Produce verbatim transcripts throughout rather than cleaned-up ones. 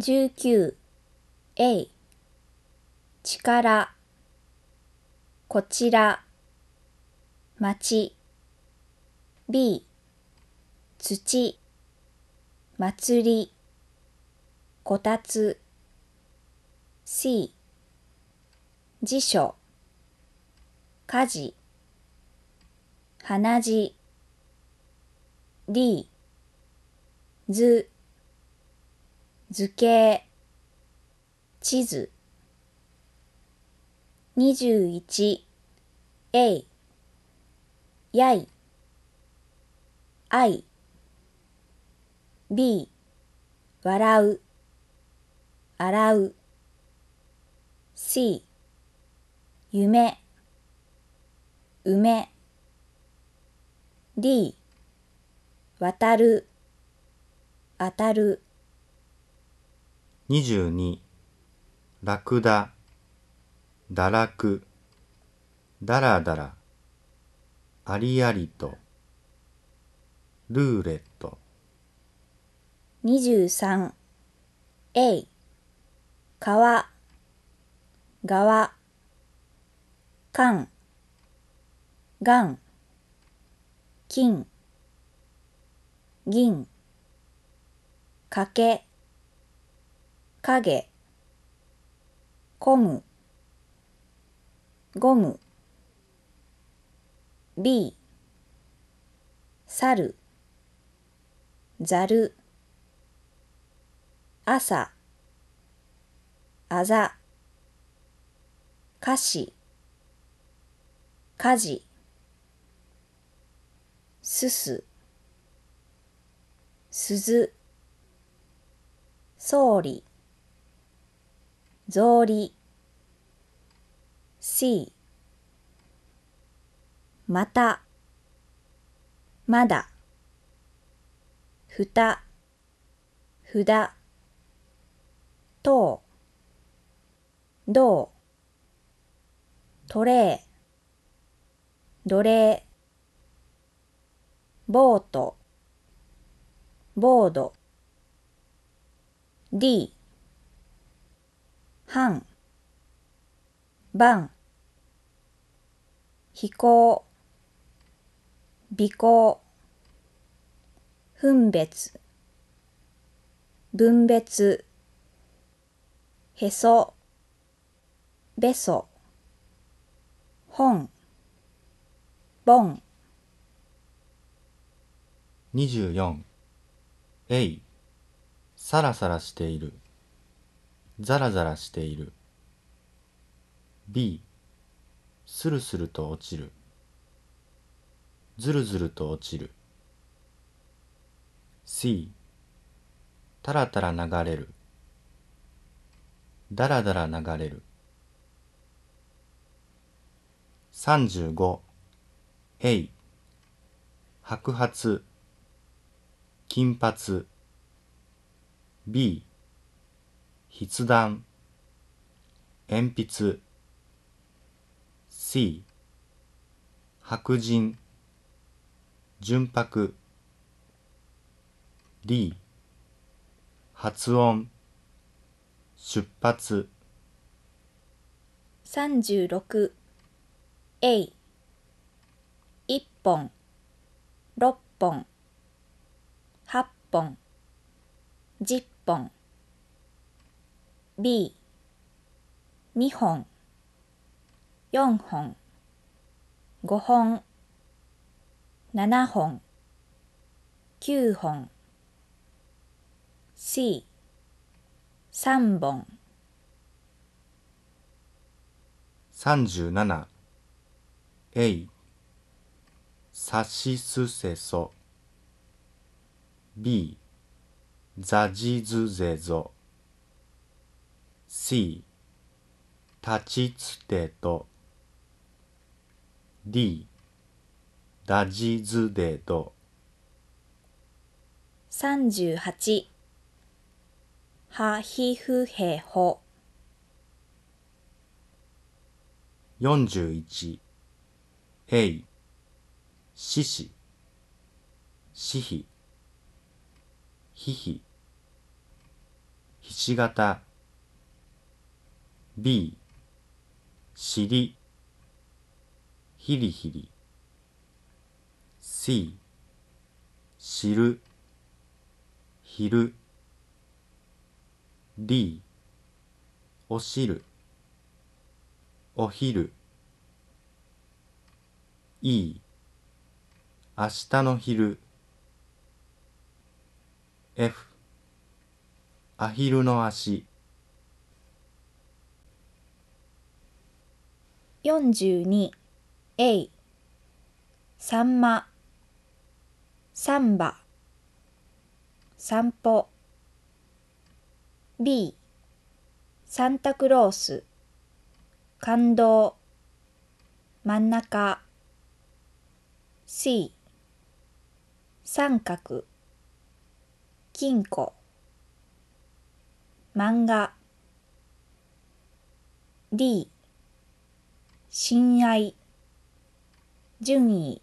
じゅうきゅう、A、力、こちら、町、B、土、祭り、こたつ、C、辞書、家事、鼻血、D、図、図形、地図。にじゅういち、A、やい、あい、B、笑う、洗う、C、夢、梅、D、渡る、当たる。 にじゅうに、ラクダ、堕落、だらだら、ありありと、ルーレット。 にじゅうさん、A、川、側、缶、がん、金、銀、かけ、影、こむ、ゴム。B、猿、ざる、朝、あざ、歌詞、火事、すす、鈴、総理、草履、C、また、まだ、ふた、札、とう、どう、トレー、奴隷、ボート、ボード。D、半、晩、飛行、尾行、分別、分別、へそ、べそ、本、ボン。 にじゅうよん、えい、さらさらしている、ざらざらしている。B、するすると落ちる、ずるずると落ちる。C、たらたら流れる、だらだら流れる。さんじゅうご、えい、白髪、金髪。B、筆談、鉛筆。C、白人、純白。D、発音、出発。 さんじゅうろく、A、いっぽん、ろっぽん、はっぽん、じゅっぽん。B、にほん、よんほん、ごほん、ななほん、きゅうほん。C、さんぼん。 さんじゅうなな、えい、さしすせそ。B、ざじずぜぞ。C、たちつてと。D、だじずでど。 さんじゅうはち、はひふへほ。 よんじゅういち、えい、しし、しひ、ひひ、ひち型。B、尻、ヒリヒリ。C、知る、昼。D、お汁、お昼。E、明日の昼。F、アヒルの足。 よんじゅうに。A、サンマ、サンバ、散歩。B、サンタクロース、感動、真ん中。C、三角、金庫、漫画。D、親愛、順位、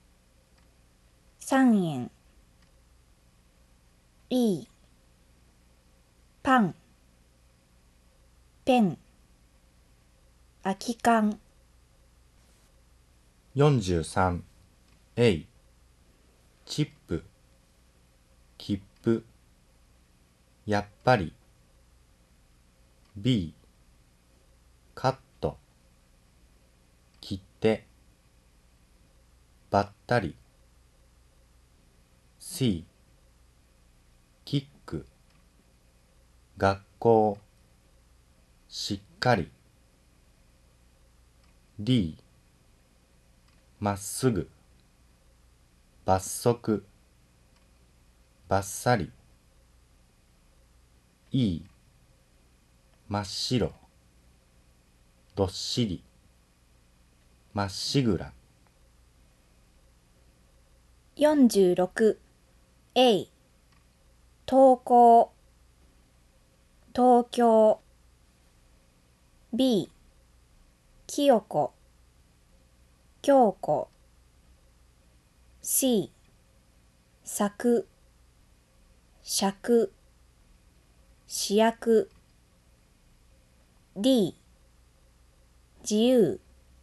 三円。E、パン、ペン、空き缶。 よんじゅうさん。A、チップ、切符、やっぱり。B、カット、切手、ばったり。C、キック、学校、しっかり。D、まっすぐ、罰則、ばっさり。E、真っ白、どっしり、まっしぐら。 よんじゅうろく。A、登校、東京。B、清子、京子。C、作、尺、主役。D、自由、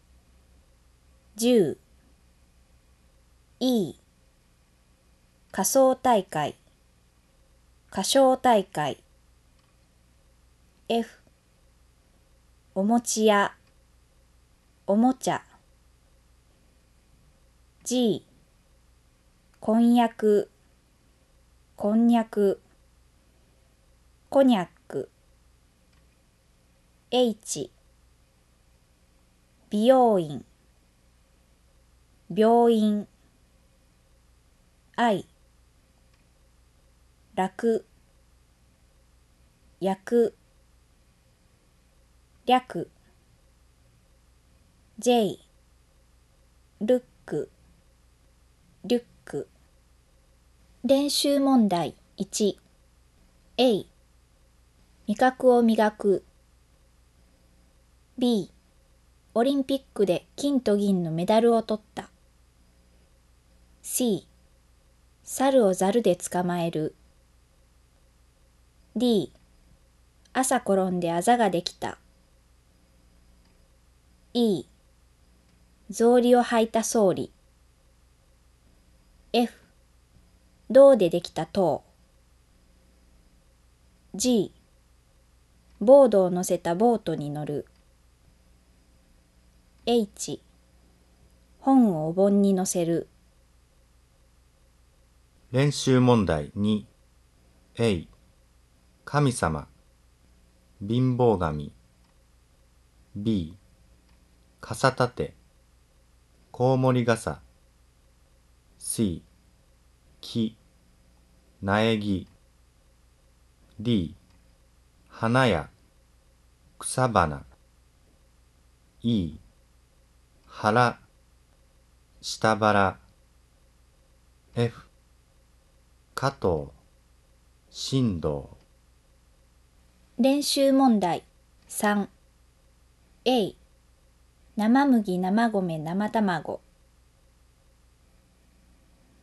銃。E、仮装大会、歌唱大会。F、お餅屋、おもちゃ。G、婚約、こんにゃく、こにゃく。H、美容院、病院。I、楽、役、略。J、ルック、リュック。練習問題いち。A、味覚を磨く。B、オリンピックで金と銀のメダルを取った。C、猿をザルで捕まえる。D、朝転んであざができた。E、草履を履いた総理。F、銅でできた塔。G、ボードを乗せたボートに乗る。H、本をお盆に乗せる。 練習問題に。A、神様、貧乏神。B、傘立て、コウモリ傘。C、木、苗木。D、花や草花。E、腹、下腹。F、加藤、振動。 練習問題さん。A、生麦、生米、生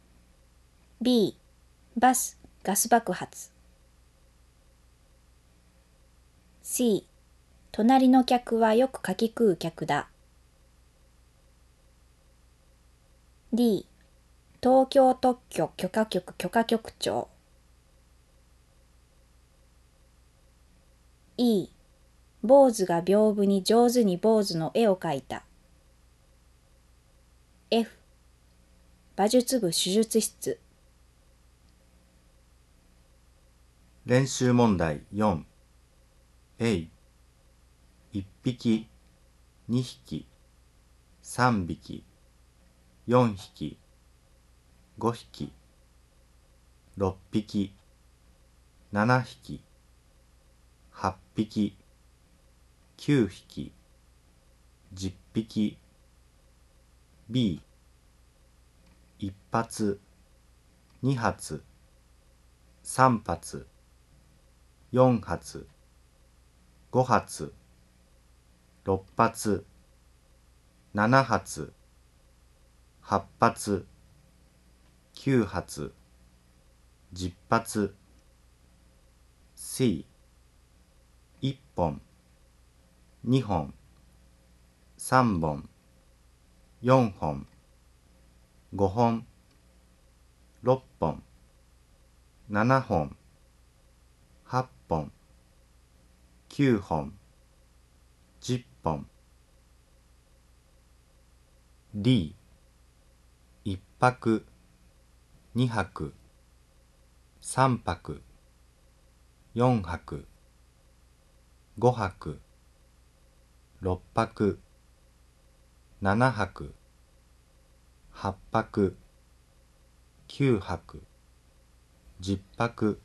卵。B、バス、ガス爆発。 C、隣の客はよく柿食う客だ。D、東京特許許可局許可局長。E、坊主が屏風に上手に坊主の絵を描いた。F、馬術部手術室。 練習問題よん。A、いっぴき、にひき、さんびき、よんひき、ごひき、ろっぴき、ななひき、はっぴき、きゅうひき、じゅっぴき。B、いっ発、に発、さん発、よん発、ご発、ろっ発、なな発、はち発、きゅう発、じゅっ発。C、いっぽん、にほん、さんぼん、よんほん、ごほん、ろっぽん、ななほん、はっぽん、きゅうほん、じゅっぽん。D、いっぱく、にはく、さんぱく、よんはく、ごはく、ろっぱく、ななはく、はっぱく、きゅうはく、じゅっぱく。